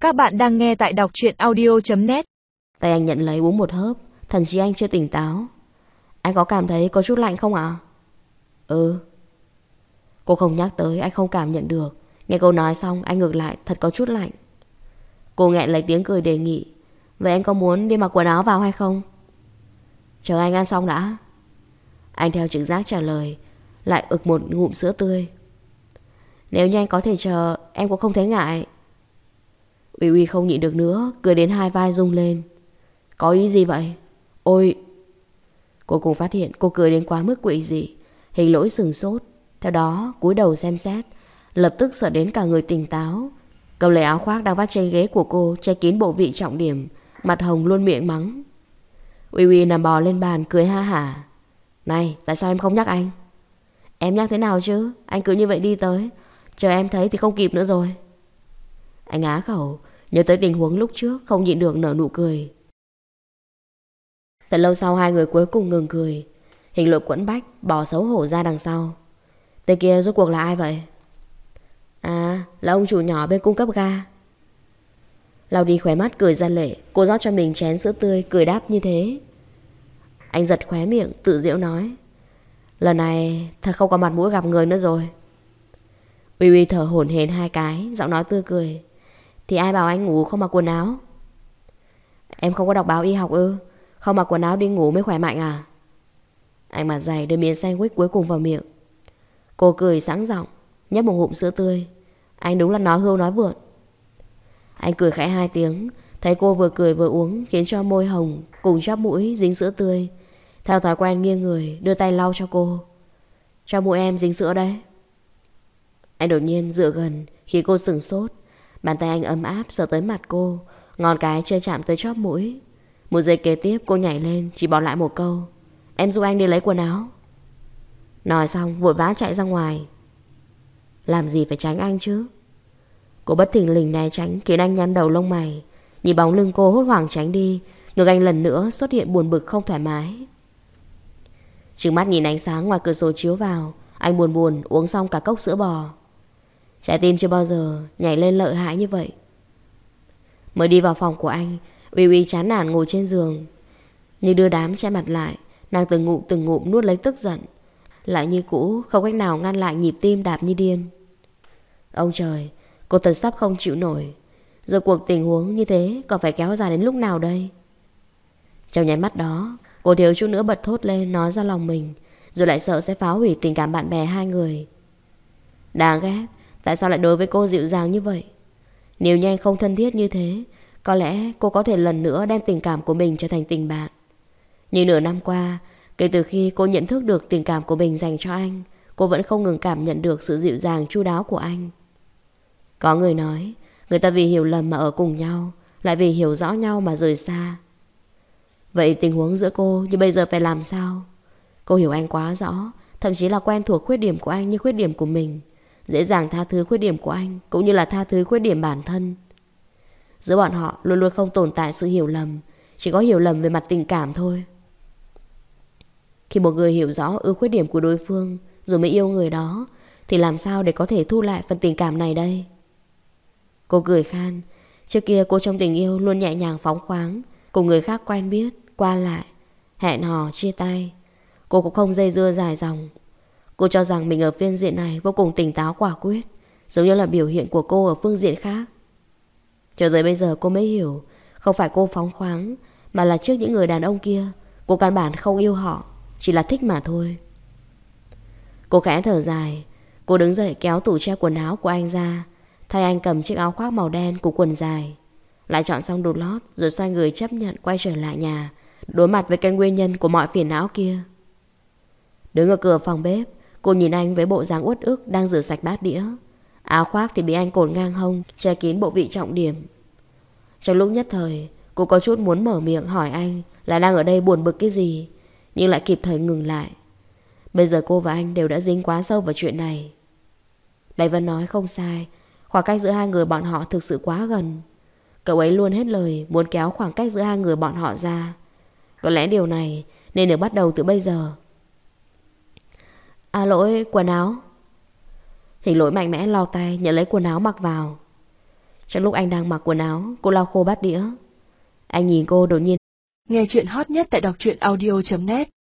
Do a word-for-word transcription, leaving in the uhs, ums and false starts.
Các bạn đang nghe tại đọc truyện audio chấm net. Tay anh nhận lấy uống một hớp. Thần trí anh chưa tỉnh táo. Anh có cảm thấy có chút lạnh không ạ? À? Ừ. Cô không nhắc tới, anh không cảm nhận được. Nghe cô nói xong anh ngược lại thật có chút lạnh. Cô nghẹn lấy tiếng cười đề nghị. Vậy anh có muốn đi mặc quần áo vào hay không? Chờ anh ăn xong đã. Anh theo trực giác trả lời, lại ực một ngụm sữa tươi. Nếu như anh có thể chờ, em cũng không thấy ngại. Uy Uy không nhịn được nữa, cười đến hai vai rung lên. Có ý gì vậy? Ôi! Cô cùng phát hiện cô cười đến quá mức quỷ dị. Hình Lỗi sừng sốt. Theo đó cúi đầu xem xét, lập tức sợ đến cả người tỉnh táo. Cầm lấy áo khoác đang vắt trên ghế của cô, che kín bộ vị trọng điểm, mặt hồng luôn miệng mắng. Uy Uy nằm bò lên bàn cười ha hả. Này, tại sao em không nhắc anh? Em nhắc thế nào chứ? Anh cứ như vậy đi tới, chờ em thấy thì không kịp nữa rồi. Anh á khẩu, nhớ tới tình huống lúc trước, không nhịn được nở nụ cười. Thật lâu sau hai người cuối cùng ngừng cười. Hình Lỗi quẫn bách, bỏ xấu hổ ra đằng sau. Tên kia rốt cuộc là ai vậy? À, là ông chủ nhỏ bên cung cấp ga. Lau đi khóe mắt cười ra lệ. Cô rót cho mình chén sữa tươi, cười đáp như thế. Anh giật khóe miệng, tự giễu nói. Lần này thật không có mặt mũi gặp người nữa rồi. Uy Uy thở hổn hển hai cái, giọng nói tươi cười. Thì ai bảo anh ngủ không mặc quần áo? Em không có đọc báo y học ư? Không mặc quần áo đi ngủ mới khỏe mạnh à? Anh mặt dày đưa miếng sandwich cuối cùng vào miệng. Cô cười sẵn giọng, nhấp một ngụm sữa tươi. Anh đúng là nói hưu nói vượn. Anh cười khẽ hai tiếng. Thấy cô vừa cười vừa uống, khiến cho môi hồng cùng chóp mũi dính sữa tươi. Theo thói quen nghiêng người, đưa tay lau cho cô. Cho mũi em dính sữa đấy. Anh đột nhiên dựa gần, khiến cô sửng sốt. Bàn tay anh ấm áp sờ tới mặt cô, ngón cái chưa chạm tới chóp mũi. Một giây kế tiếp cô nhảy lên, chỉ bỏ lại một câu. Em giúp anh đi lấy quần áo. Nói xong vội vã chạy ra ngoài. Làm gì phải tránh anh chứ? Cô bất thình lình né tránh, khiến anh nhăn đầu lông mày. Nhìn bóng lưng cô hốt hoảng tránh đi, ngực anh lần nữa xuất hiện buồn bực không thoải mái. Trừng mắt nhìn ánh sáng ngoài cửa sổ chiếu vào, anh buồn buồn uống xong cả cốc sữa bò. Trái tim chưa bao giờ nhảy lên lợi hại như vậy. Mới đi vào phòng của anh, Uy Uy chán nản ngồi trên giường. Như đưa đám che mặt lại, nàng từng ngụm từng ngụm nuốt lấy tức giận. Lại như cũ, không cách nào ngăn lại nhịp tim đạp như điên. Ông trời, cô thật sắp không chịu nổi. Giờ cuộc tình huống như thế còn phải kéo dài đến lúc nào đây? Trong nháy mắt đó, cô thiếu chút nữa bật thốt lên nói ra lòng mình, rồi lại sợ sẽ phá hủy tình cảm bạn bè hai người. Đáng ghét, tại sao lại đối với cô dịu dàng như vậy? Nếu như anh không thân thiết như thế, có lẽ cô có thể lần nữa đem tình cảm của mình trở thành tình bạn. Nhưng nửa năm qua, kể từ khi cô nhận thức được tình cảm của mình dành cho anh, cô vẫn không ngừng cảm nhận được sự dịu dàng chu đáo của anh. Có người nói, người ta vì hiểu lầm mà ở cùng nhau, lại vì hiểu rõ nhau mà rời xa. Vậy tình huống giữa cô như bây giờ phải làm sao? Cô hiểu anh quá rõ, thậm chí là quen thuộc khuyết điểm của anh như khuyết điểm của mình, dễ dàng tha thứ khuyết điểm của anh, cũng như là tha thứ khuyết điểm bản thân. Giữa bọn họ luôn luôn không tồn tại sự hiểu lầm, chỉ có hiểu lầm về mặt tình cảm thôi. Khi một người hiểu rõ ưu khuyết điểm của đối phương rồi mới yêu người đó, thì làm sao để có thể thu lại phần tình cảm này đây? Cô cười khan. Trước kia cô trong tình yêu luôn nhẹ nhàng phóng khoáng, cùng người khác quen biết, qua lại, hẹn hò, chia tay. Cô cũng không dây dưa dài dòng. Cô cho rằng mình ở phương diện này vô cùng tỉnh táo quả quyết, giống như là biểu hiện của cô ở phương diện khác. Cho tới bây giờ cô mới hiểu, không phải cô phóng khoáng, mà là trước những người đàn ông kia, cô căn bản không yêu họ, chỉ là thích mà thôi. Cô khẽ thở dài. Cô đứng dậy kéo tủ treo quần áo của anh ra, thay anh cầm chiếc áo khoác màu đen cùng quần dài, lại chọn xong đồ lót, rồi xoay người chấp nhận quay trở lại nhà, đối mặt với cái nguyên nhân của mọi phiền não kia. Đứng ở cửa phòng bếp, cô nhìn anh với bộ dáng uất ức đang rửa sạch bát đĩa. Áo khoác thì bị anh cột ngang hông, che kín bộ vị trọng điểm. Trong lúc nhất thời, cô có chút muốn mở miệng hỏi anh là đang ở đây buồn bực cái gì, nhưng lại kịp thời ngừng lại. Bây giờ cô và anh đều đã dính quá sâu vào chuyện này. Bạch Vân nói không sai, khoảng cách giữa hai người bọn họ thực sự quá gần. Cậu ấy luôn hết lời muốn kéo khoảng cách giữa hai người bọn họ ra. Có lẽ điều này nên được bắt đầu từ bây giờ. À lỗi, quần áo. Hình Lỗi mạnh mẽ lau tay nhận lấy quần áo mặc vào. Trong lúc anh đang mặc quần áo, cô lau khô bát đĩa. Anh nhìn cô đột nhiên. Nghe chuyện hot nhất tại đọc truyện audio chấm net.